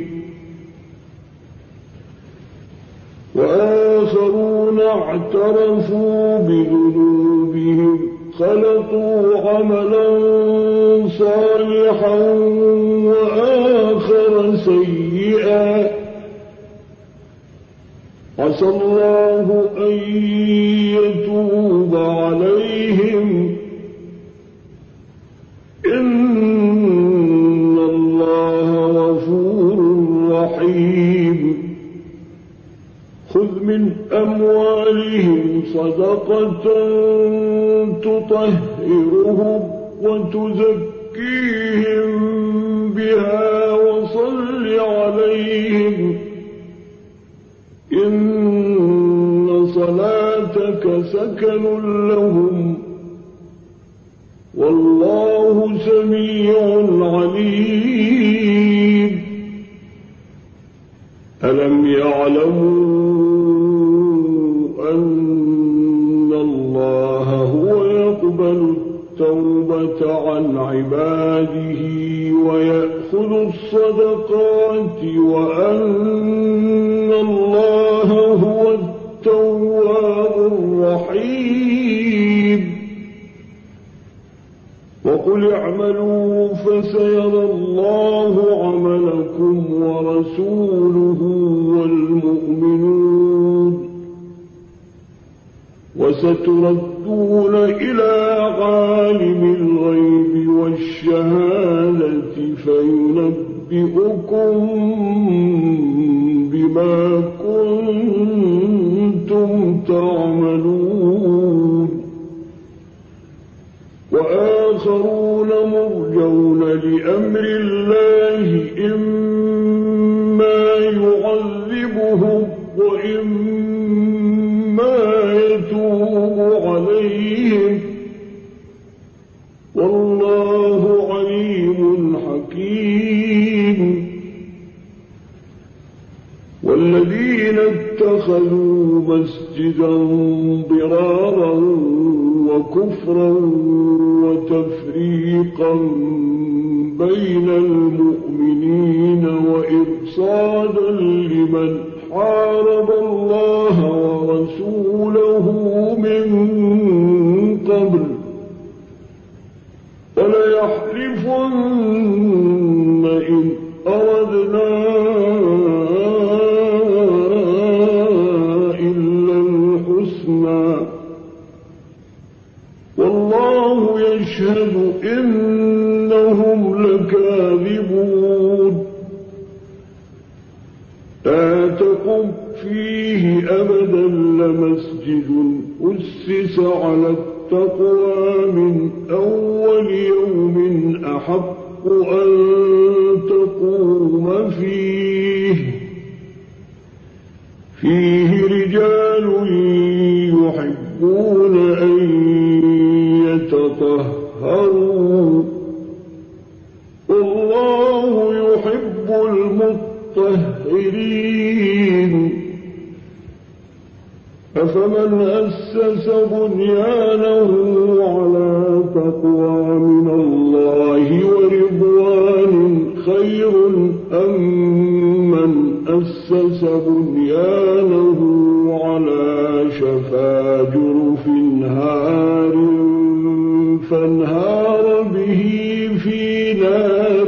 وآخرون اعترفوا بذنوبهم خلقوا عملا صالحا وآخر سيئا عسى الله أن يتوب عليهم إن الله غفور رحيم. خذ من أموالهم صدقة تطهرهم وتزكيهم بها وصل عليهم إن صلاتك سكن لهم والله سميع عليم. ألم يعلموا أن الله هو يقبل التوبة عن عباده ويأخذ الصدقات وأن الله هو التواب الرحيم. وقل اعملوا فسيرى الله عملكم ورسوله والمؤمنون فستردون إلى عالم الغيب والشهادة فينبئكم بما كنتم تعملون وآخرون مرجون لأمر الله إما يعذبهم وإما يتوب عليهم والله عليم حكيم والذين اتخذوا مسجدا ضرارا وكفرا وتفريقا بين المؤمنين وإرصادا لمن حارب الله ورسوله من قبل وليحلفن إن أردنا إلا الحسنى والله يشهد إنهم لكاذبون لا تقم فيه أبدا لمسجد أسس على التقوى من أول يوم أحق أن تقوم فيه فيه رجال يحبون أن يتطهروا والله يحب المطهرين أفمن أسس بنيانه على تقوى من الله ورضوان خير أم من أسس بنيانه على شفا جرف هار فانهار به في نار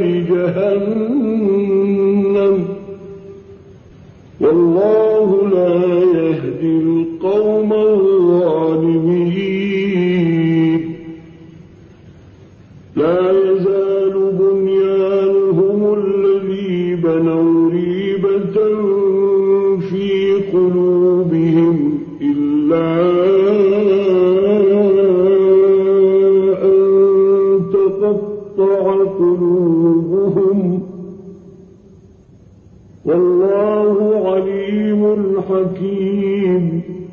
جهنم والله لا يهدي القوم الظالمين لا يزال بنيانهم الذي بنوا ريبة في قلوبهم إلا أن تقطع قلوبهم والله عليم حكيم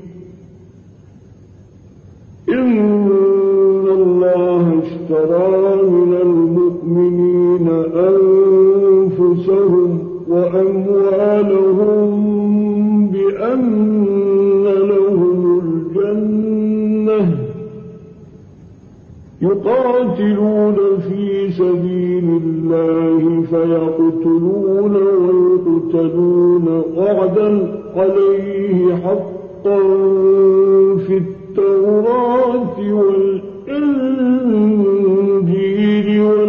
إن الله اشترى من المؤمنين أنفسهم وأموالهم بأن لهم الجنة يقاتلون في سبيل الله فيقتلون ويقتلون وعدا عليه حقا في التوراة والإنجيل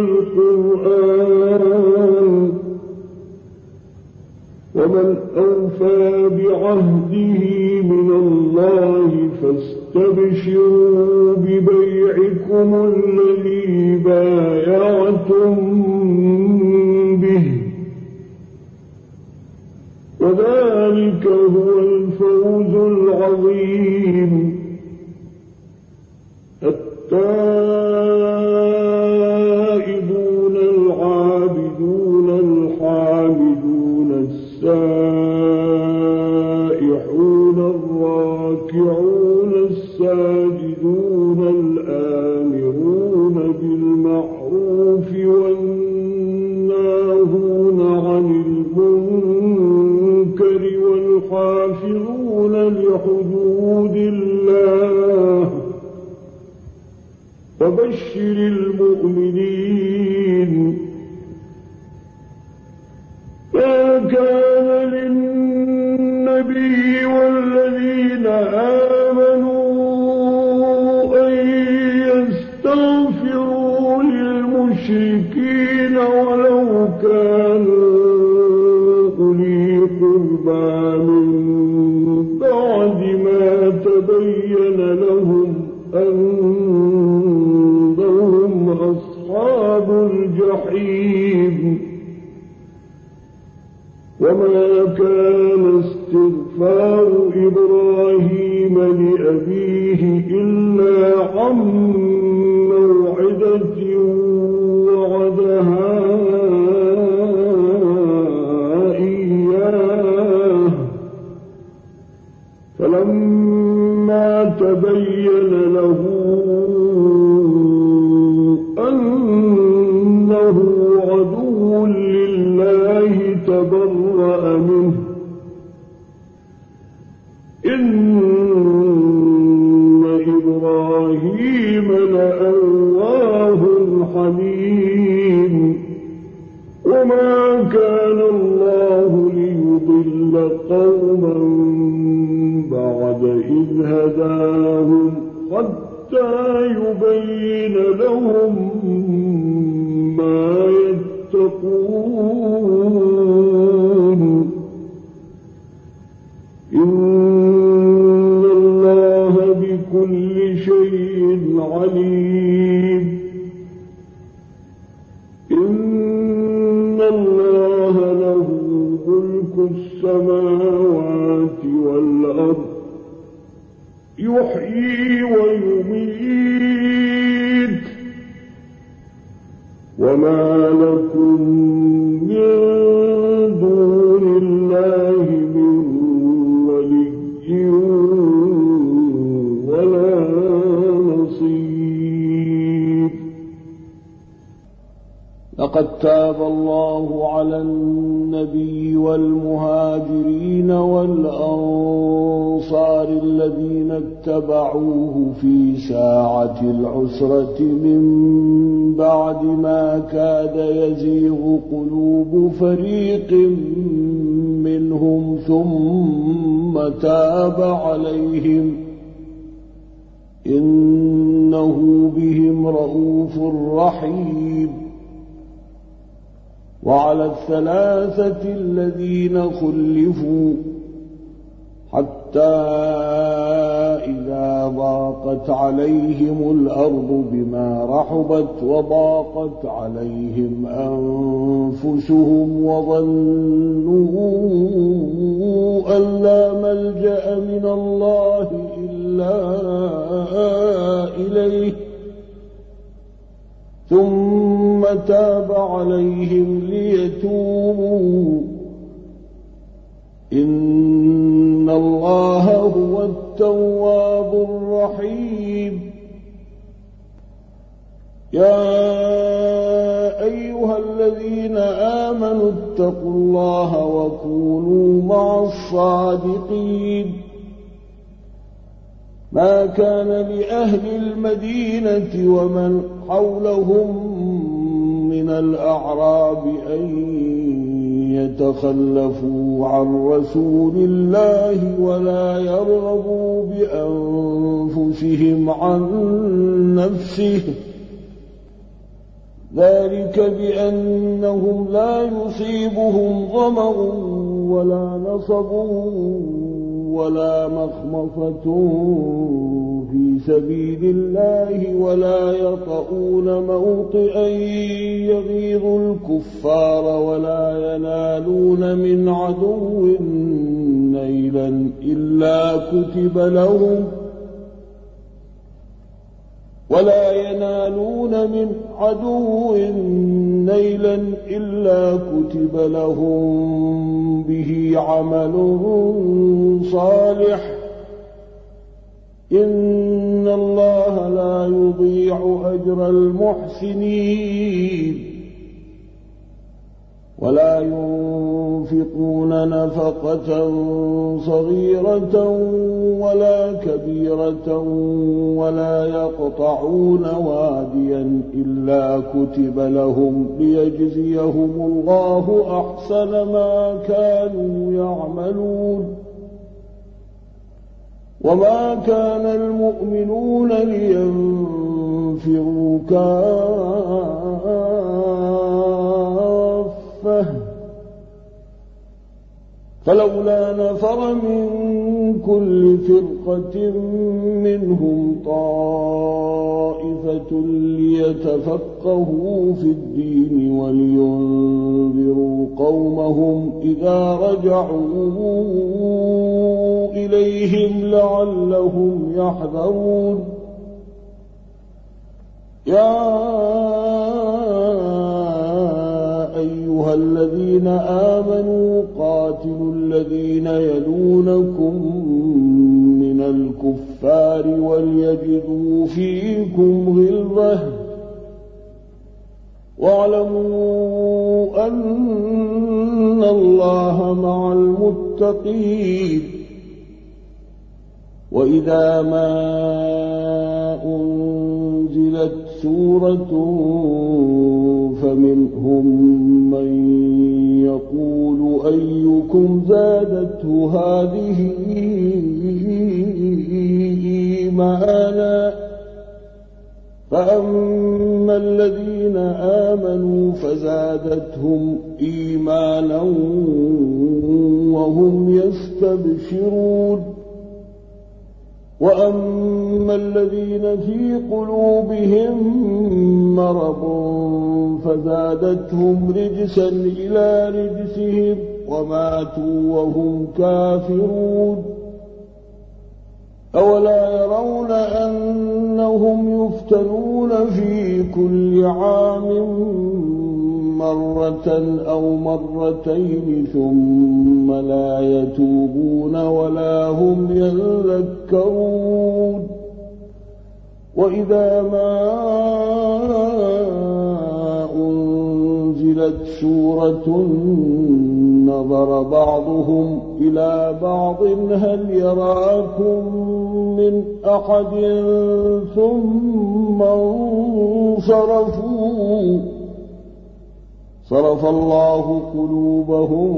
والقرآن ومن أوفى بعهده من الله فاستبشروا ببيعكم الذي بايعتم به وذلك هو الفوز العظيم التائبون العابدون الحامدون السائحون الراكعون الساجدون الآمرون بالمعروف والناهون عن المنكر والحافظون لحدود الله وبشر المؤمنين ما كان للنبي والذين آمنوا أن يستغفروا للمشركين ولو كانوا أولي قربى من بعد ما تبين لهم إبراهيم لأبيه إلا عن موعدة وعدها إياه فلما تبين له أنه عدو لله تبرأ منه إن إبراهيم لأواه حليم وما كان الله ليضل قوما بعد إذ هداهم حتى يبين لهم ما يتقون إن الله بكل شيء عليم إن الله له ملك السماوات والأرض يحيي ويميت وما لكم من دون الله من ولي ولا نصير. لقد تاب الله على النبي والمهاجرين والأنصار الذين اتبعوه في ساعة العسرة من بعد ما كاد يزيغ قلوب فريق منهم ثم تاب عليهم إنه بهم رءوف رحيم. وعلى الثلاثة الذين خلفوا حتى إذا ضاقت عليهم الأرض بما رحبت وضاقت عليهم أنفسهم وظنوا أن لا ملجأ من الله إلا إليه ثم تاب عليهم ليتوبوا إن الله هو التواب الرحيم. يا أيها الذين آمنوا اتقوا الله وكونوا مع الصادقين. ما كان لأهل المدينة ومن حولهم من الأعراب أن يتخلفوا عن رسول الله ولا يرغبوا بأنفسهم عن نفسه ذلك بأنهم لا يصيبهم ظمأ ولا نصب ولا مخمصة في سبيل الله ولا يطؤون موطئا يغيظ الكفار ولا ينالون من عدو نيلا إلا كتب لهم ولا ينالون من عدو نيلا إلا كتب لهم به عمل صالح إن الله لا يضيع أجر المحسنين. ولا ينفقون نفقة صغيرة ولا كبيرة ولا يقطعون واديا إلا كتب لهم ليجزيهم الله أحسن ما كانوا يعملون. وما كان المؤمنون لينفروا كافة فلولا نفر من كل فرقة منهم طائفة ليتفقهوا في الدين ولينذروا قومهم إذا رجعوا إليهم لعلهم يحذرون يا أيها الذين آمنوا قاتلوا الذين يلونكم من الكفار وليجدوا فيكم غلظة واعلموا أن الله مع المتقين وإذا ما أنزلت سورة فمنهم من يقول أيكم زادته هذه إيمانا فأما الذين آمنوا فزادتهم إيمانا وهم يستبشرون وأما الذين في قلوبهم مرض فزادتهم رجسا إلى رجسهم وماتوا وهم كافرون أولا يرون أنهم يفتنون في كل عام مرة أو مرتين ثم لا يتوبون ولا هم يذكرون وإذا ما أنزلت سورة نظر بعضهم إلى بعض هل يراكم من أحد ثم انصرفوا صرف الله قلوبهم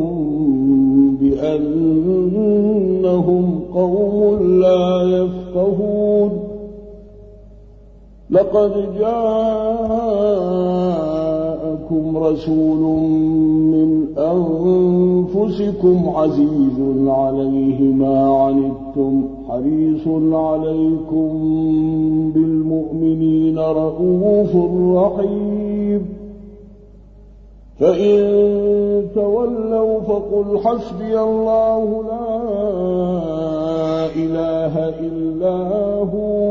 بأنهم قوم لا يفقهون لقد جاءكم رسول من أنفسكم عزيز عليه ما عنتم حريص عليكم بالمؤمنين رؤوف رحيم فإن تولوا فقل حسبي الله لا إله إلا هو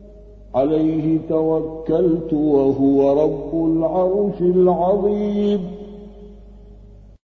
عليه توكلت وهو رب العرش العظيم